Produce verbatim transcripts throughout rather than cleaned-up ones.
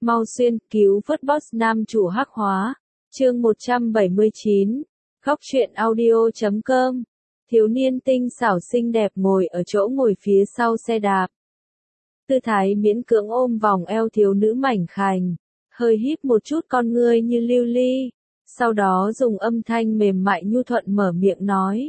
Mau xuyên, cứu vớt boss nam chủ hắc hóa. Chương một trăm bảy mươi chín. Góc truyện audio chấm com. Thiếu niên tinh xảo xinh đẹp ngồi ở chỗ ngồi phía sau xe đạp. Tư thái miễn cưỡng ôm vòng eo thiếu nữ mảnh khảnh, hơi híp một chút con ngươi như lưu ly, sau đó dùng âm thanh mềm mại nhu thuận mở miệng nói.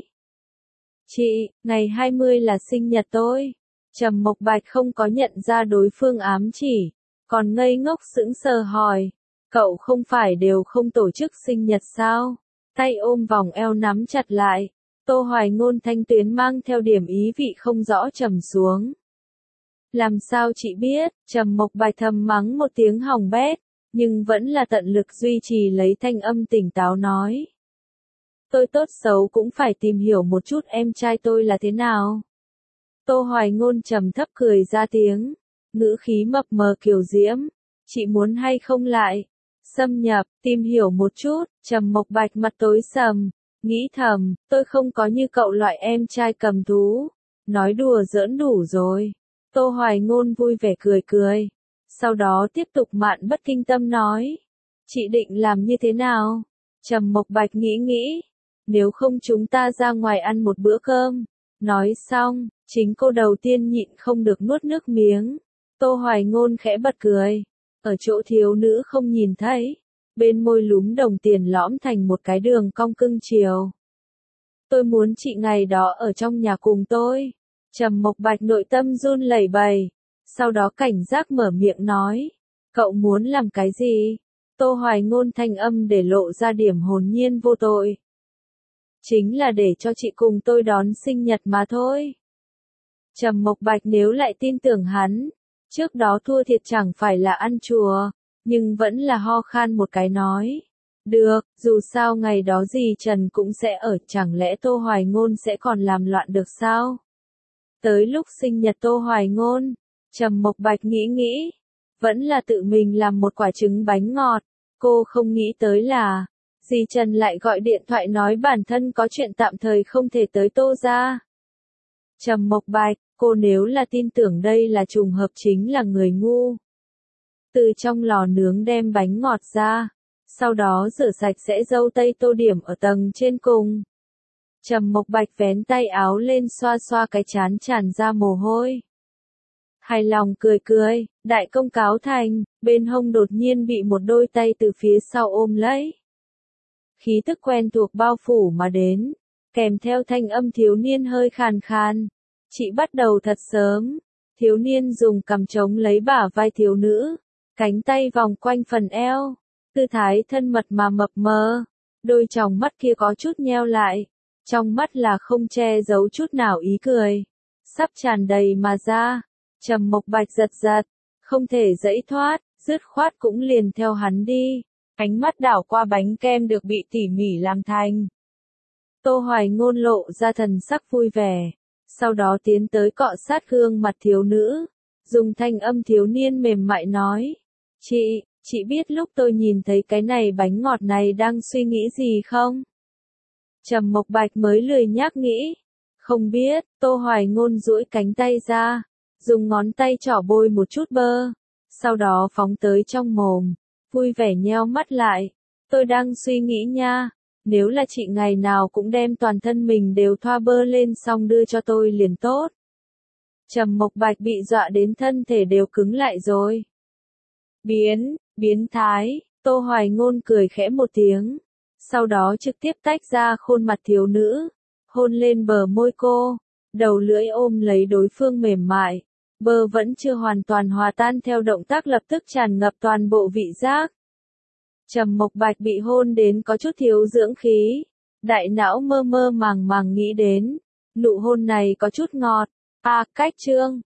Chị, ngày hai mươi là sinh nhật tôi. Trầm Mộc Bạch không có nhận ra đối phương ám chỉ, còn ngây ngốc sững sờ hỏi, cậu không phải đều không tổ chức sinh nhật sao? Tay ôm vòng eo nắm chặt lại, Tô Hoài Ngôn thanh tuyến mang theo điểm ý vị không rõ trầm xuống. Làm sao chị biết? Trầm Mộc Bạch thầm mắng một tiếng hỏng bét, nhưng vẫn là tận lực duy trì lấy thanh âm tỉnh táo nói. Tôi tốt xấu cũng phải tìm hiểu một chút em trai tôi là thế nào. Tô Hoài Ngôn trầm thấp cười ra tiếng, ngữ khí mập mờ kiều diễm. Chị muốn hay không lại xâm nhập, tìm hiểu một chút. Trầm Mộc Bạch mặt tối sầm, nghĩ thầm, tôi không có như cậu loại em trai cầm thú. Nói đùa giỡn đủ rồi. Tô Hoài Ngôn vui vẻ cười cười, sau đó tiếp tục mạn bất kinh tâm nói. Chị định làm như thế nào? Trầm Mộc Bạch nghĩ nghĩ, nếu không chúng ta ra ngoài ăn một bữa cơm. Nói xong, chính cô đầu tiên nhịn không được nuốt nước miếng. Tô Hoài Ngôn khẽ bật cười, ở chỗ thiếu nữ không nhìn thấy, bên môi lúm đồng tiền lõm thành một cái đường cong cưng chiều. Tôi muốn chị ngày đó ở trong nhà cùng tôi. Trầm Mộc Bạch nội tâm run lẩy bẩy, sau đó cảnh giác mở miệng nói, cậu muốn làm cái gì? Tô Hoài Ngôn thanh âm để lộ ra điểm hồn nhiên vô tội. Chính là để cho chị cùng tôi đón sinh nhật mà thôi. Trầm Mộc Bạch nếu lại tin tưởng hắn, trước đó thua thiệt chẳng phải là ăn chùa, nhưng vẫn là ho khan một cái nói. Được, dù sao ngày đó gì Trần cũng sẽ ở, chẳng lẽ Tô Hoài Ngôn sẽ còn làm loạn được sao? Tới lúc sinh nhật Tô Hoài Ngôn, Trầm Mộc Bạch nghĩ nghĩ, vẫn là tự mình làm một quả trứng bánh ngọt. Cô không nghĩ tới là, dì Trần lại gọi điện thoại nói bản thân có chuyện tạm thời không thể tới Tô gia. Trầm Mộc Bạch, cô nếu là tin tưởng đây là trùng hợp chính là người ngu. Từ trong lò nướng đem bánh ngọt ra, sau đó rửa sạch sẽ dâu tây tô điểm ở tầng trên cùng. Trầm Mộc Bạch vén tay áo lên xoa xoa cái trán tràn ra mồ hôi. Hài lòng cười cười, đại công cáo thành, bên hông đột nhiên bị một đôi tay từ phía sau ôm lấy. Khí tức quen thuộc bao phủ mà đến, kèm theo thanh âm thiếu niên hơi khàn khàn. Chị bắt đầu thật sớm. Thiếu niên dùng cằm chống lấy bả vai thiếu nữ, cánh tay vòng quanh phần eo, tư thái thân mật mà mập mờ, đôi tròng mắt kia có chút nheo lại, trong mắt là không che giấu chút nào ý cười, sắp tràn đầy mà ra. Trầm Mộc Bạch giật giật, không thể giãy thoát, dứt khoát cũng liền theo hắn đi. Ánh mắt đảo qua bánh kem được bị tỉ mỉ làm thành. Tô Hoài Ngôn lộ ra thần sắc vui vẻ, sau đó tiến tới cọ sát gương mặt thiếu nữ, dùng thanh âm thiếu niên mềm mại nói. Chị, chị biết lúc tôi nhìn thấy cái này bánh ngọt này đang suy nghĩ gì không? Trầm Mộc Bạch mới lười nhác nghĩ. Không biết. Tô Hoài Ngôn duỗi cánh tay ra, dùng ngón tay trỏ bôi một chút bơ, sau đó phóng tới trong mồm, vui vẻ nheo mắt lại. Tôi đang suy nghĩ nha, nếu là chị ngày nào cũng đem toàn thân mình đều thoa bơ lên xong đưa cho tôi liền tốt. Trầm Mộc Bạch bị dọa đến thân thể đều cứng lại rồi. Biến, biến thái. Tô Hoài Ngôn cười khẽ một tiếng, sau đó trực tiếp tách ra khuôn mặt thiếu nữ, hôn lên bờ môi cô, đầu lưỡi ôm lấy đối phương mềm mại. Bơ vẫn chưa hoàn toàn hòa tan theo động tác lập tức tràn ngập toàn bộ vị giác. Trầm Mộc Bạch bị hôn đến có chút thiếu dưỡng khí, đại não mơ mơ màng màng nghĩ đến, nụ hôn này có chút ngọt. À, cách chương,